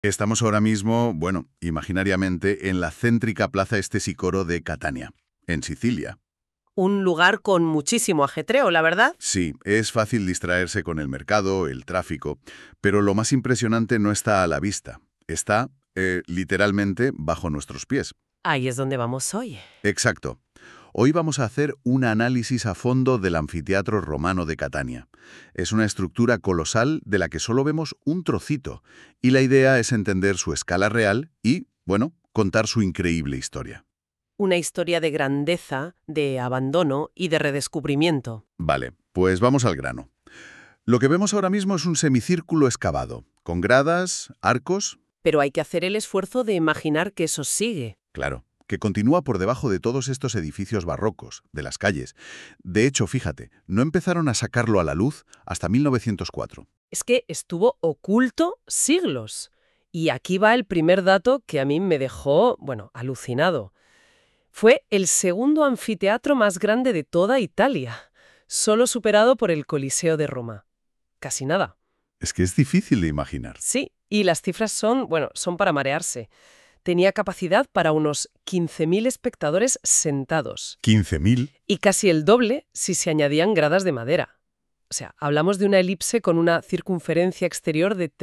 Estamos ahora mismo, bueno, imaginariamente, en la céntrica Plaza Sicoro de Catania, en Sicilia. Un lugar con muchísimo ajetreo, la verdad. Sí, es fácil distraerse con el mercado, el tráfico, pero lo más impresionante no está a la vista. Está, literalmente, bajo nuestros pies. Ahí es donde vamos hoy. Exacto. Hoy vamos a hacer un análisis a fondo del anfiteatro romano de Catania. Es una estructura colosal de la que solo vemos un trocito, y la idea es entender su escala real y, bueno, contar su increíble historia. Una historia de grandeza, de abandono y de redescubrimiento. Vale, pues vamos al grano. Lo que vemos ahora mismo es un semicírculo excavado, con gradas, arcos, Pero hay que hacer el esfuerzo de imaginar que eso sigue. claro, que continúa por debajo de todos estos edificios barrocos, de las calles. De hecho, fíjate, no empezaron a sacarlo a la luz hasta 1904. Es que estuvo oculto siglos. Y aquí va el primer dato que a mí me dejó, bueno, alucinado. Fue el segundo anfiteatro más grande de toda Italia, solo superado por el Coliseo de Roma. Casi nada. Es que es difícil de imaginar. Sí, y las cifras son, bueno, son para marearse. Tenía capacidad para unos 15.000 espectadores sentados, 15.000. y casi el doble si se añadían gradas de madera. O sea, hablamos de una elipse con una circunferencia exterior de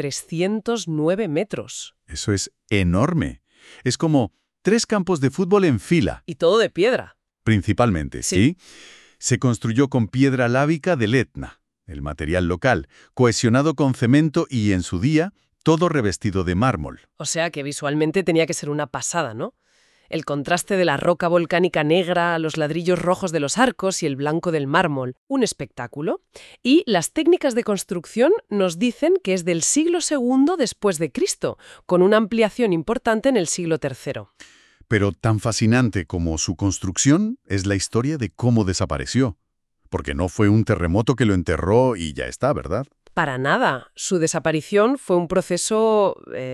309 metros. Eso es enorme. Es como 3 campos de fútbol en fila, Y todo de piedra. principalmente, Sí. ¿sí? Se construyó con piedra lábica del Etna, el material local, cohesionado con cemento y, en su día, todo revestido de mármol. O sea que visualmente tenía que ser una pasada, ¿no? El contraste de la roca volcánica negra, los ladrillos rojos de los arcos y el blanco del mármol, un espectáculo. Y las técnicas de construcción nos dicen que es del siglo II después de Cristo, con una ampliación importante en el siglo III. Pero tan fascinante como su construcción es la historia de cómo desapareció. Porque no fue un terremoto que lo enterró y ya está, ¿verdad? Para nada. Su desaparición fue un proceso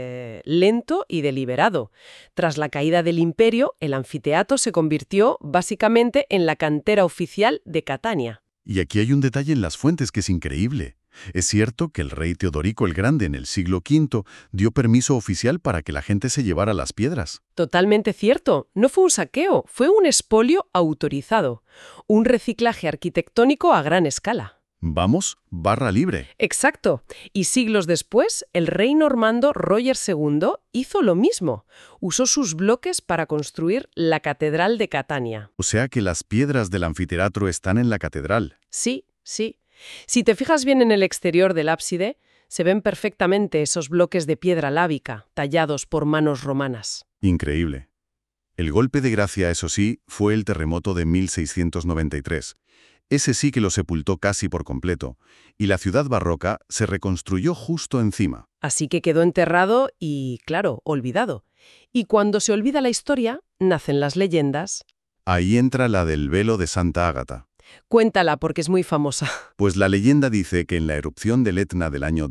lento y deliberado. Tras la caída del imperio, el anfiteatro se convirtió básicamente en la cantera oficial de Catania. Y aquí hay un detalle en las fuentes que es increíble. Es cierto que el rey Teodorico el Grande en el siglo V dio permiso oficial para que la gente se llevara las piedras. Totalmente cierto. No fue un saqueo, fue un expolio autorizado. Un reciclaje arquitectónico a gran escala. Vamos, barra libre. Exacto. Y siglos después, el rey normando Roger II hizo lo mismo. Usó sus bloques para construir la Catedral de Catania. O sea que las piedras del anfiteatro están en la catedral. Sí, sí. Si te fijas bien en el exterior del ábside, se ven perfectamente esos bloques de piedra lábica, tallados por manos romanas. Increíble. El golpe de gracia, eso sí, fue el terremoto de 1693. Ese sí que lo sepultó casi por completo, y la ciudad barroca se reconstruyó justo encima. Así que quedó enterrado y, claro, olvidado. Y cuando se olvida la historia, nacen las leyendas. Ahí entra la del velo de Santa Ágata. Cuéntala porque es muy famosa. Pues la leyenda dice que en la erupción del Etna del año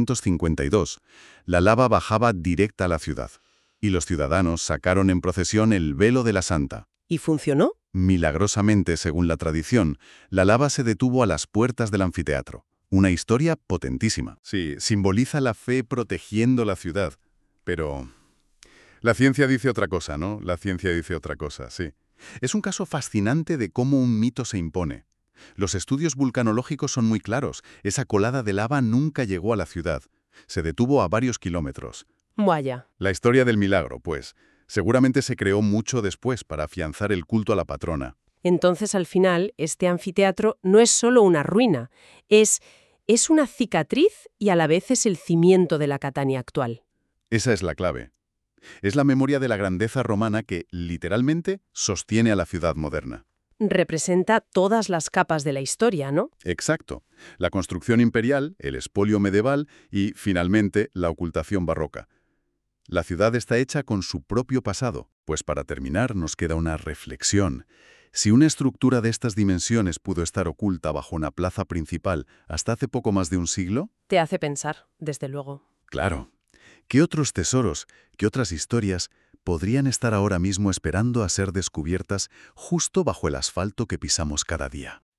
252, la lava bajaba directa a la ciudad, y los ciudadanos sacaron en procesión el velo de la santa. ¿Y funcionó? Milagrosamente, según la tradición, la lava se detuvo a las puertas del anfiteatro. Una historia potentísima. Sí, simboliza la fe protegiendo la ciudad. Pero la ciencia dice otra cosa, ¿no? La ciencia dice otra cosa, sí. Es un caso fascinante de cómo un mito se impone. Los estudios vulcanológicos son muy claros. Esa colada de lava nunca llegó a la ciudad. Se detuvo a varios kilómetros. Vaya. La historia del milagro, pues, seguramente se creó mucho después para afianzar el culto a la patrona. Entonces, al final, este anfiteatro no es solo una ruina, es una cicatriz y a la vez es el cimiento de la Catania actual. Esa es la clave. Es la memoria de la grandeza romana que, literalmente, sostiene a la ciudad moderna. Representa todas las capas de la historia, ¿no? Exacto. La construcción imperial, el expolio medieval y, finalmente, la ocultación barroca. La ciudad está hecha con su propio pasado. Pues para terminar nos queda una reflexión. Si una estructura de estas dimensiones pudo estar oculta bajo una plaza principal hasta hace poco más de un siglo, Te hace pensar, desde luego. claro, ¿qué otros tesoros, qué otras historias podrían estar ahora mismo esperando a ser descubiertas justo bajo el asfalto que pisamos cada día?